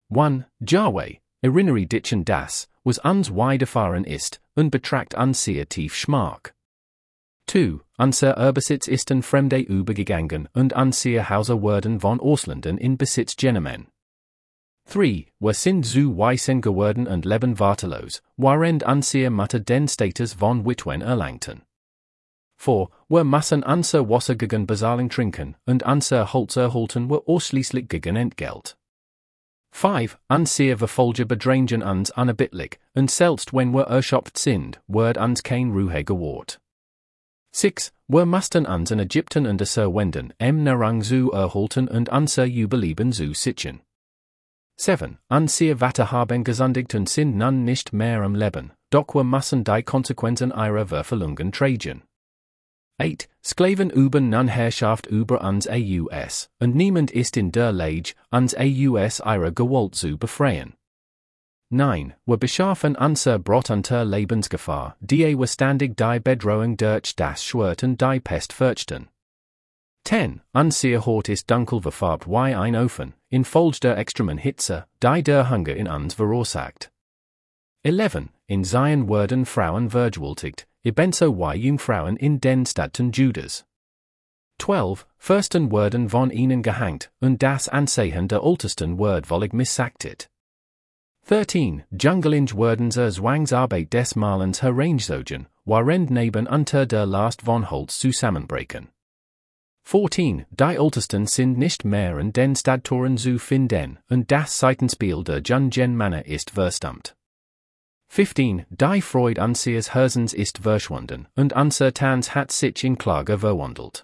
1. Jahwe, erinnerij ditchen das, was uns widerfahren ist, und betracht unseer tief Schmach. 2. Unser Erbesitz ist an Fremde übergegangen, und unser Hauser wurden von Ausländern in Besitz genommen. 3. Wir sind zu weisen geworden und leben wartelos, während unser Mutter den Status von Witwen erlangten. 4. Wir müssen unser Wasser gegen Bezahlung trinken, und unser Holz erhalten wir ausschließlich gegen Entgelt. 5. Unser Verfolger bedrängen uns unerbittlich, und selbst wenn wir erschöpft sind, wird uns kein Ruhe gewährt. 6. Wir mussten uns in Ägypten und Assur wenden, Narang zu erhalten und unser Überleben zu sichern. 7. Unser Vater haben gesündigt und sind nun nicht mehr am Leben, doch wir müssen die Konsequenzen ihrer Verfehlungen tragen. 8. Sklaven üben nun Herrschaft über uns AUS, und niemand ist in der Lage, uns AUS ihrer Gewalt zu befreien. 9. Wir beschaffen unser Brot unter Lebensgefahr, die wir ständig die Bedrohung durch das Schwert und die Pest fürchten. 10. Unser Hort ist dunkel verfarbt wie ein Ofen, infolge der extremen Hitze, die der Hunger in uns verursacht. 11. In seinen Worten Frauen vergewaltigt, ebenso wie Jungfrauen in den Städten Judas. 12. Fürsten wurden von ihnen gehängt, und das Ansehen der Ältesten wird völlig missachtet. 13. Jungelinge wurden zur Zwangsarbeit des Malens hereingezogen, während neben unter der Last von Holz zusammenbrechen. 14. Die Ältesten sind nicht mehr in den Stadttoren zu finden, und das Seitenspiel der Jungen Männer ist verstummt. 15. Die Freude unseres Herzens ist verschwunden, und unser Tanz hat sich in Klage verwandelt.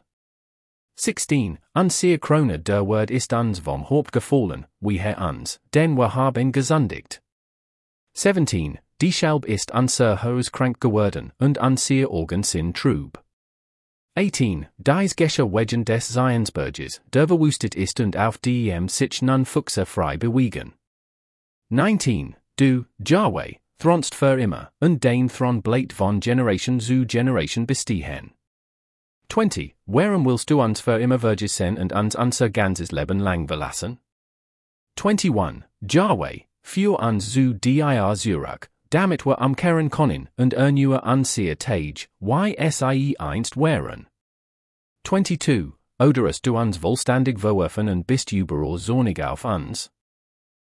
16. Unser Krone der Word ist uns vom Haupt gefallen, wie Herr uns, denn wir haben gesündigt. 17. Die Schalb ist unser Haus krank geworden, und unser Augen sind trüb. 18. Dies Gescher Wegen des Zionsberges, der verwüstet ist und auf dem sich nun Fuchse frei bewegen. 19. Du, Jahwe, thronst für immer, und dein Thron bleibt von Generation zu Generation bestehen. 20. Warum willst du uns für immer vergessen und uns unser ganzes Leben lang verlassen? 21. Jahwe, für uns zu dir zurück, damit wir umkehren können und erneuer unser Tage, wie es einst wären. 22. Oder hast du uns vollständig verworfen und bist überall zornig auf uns?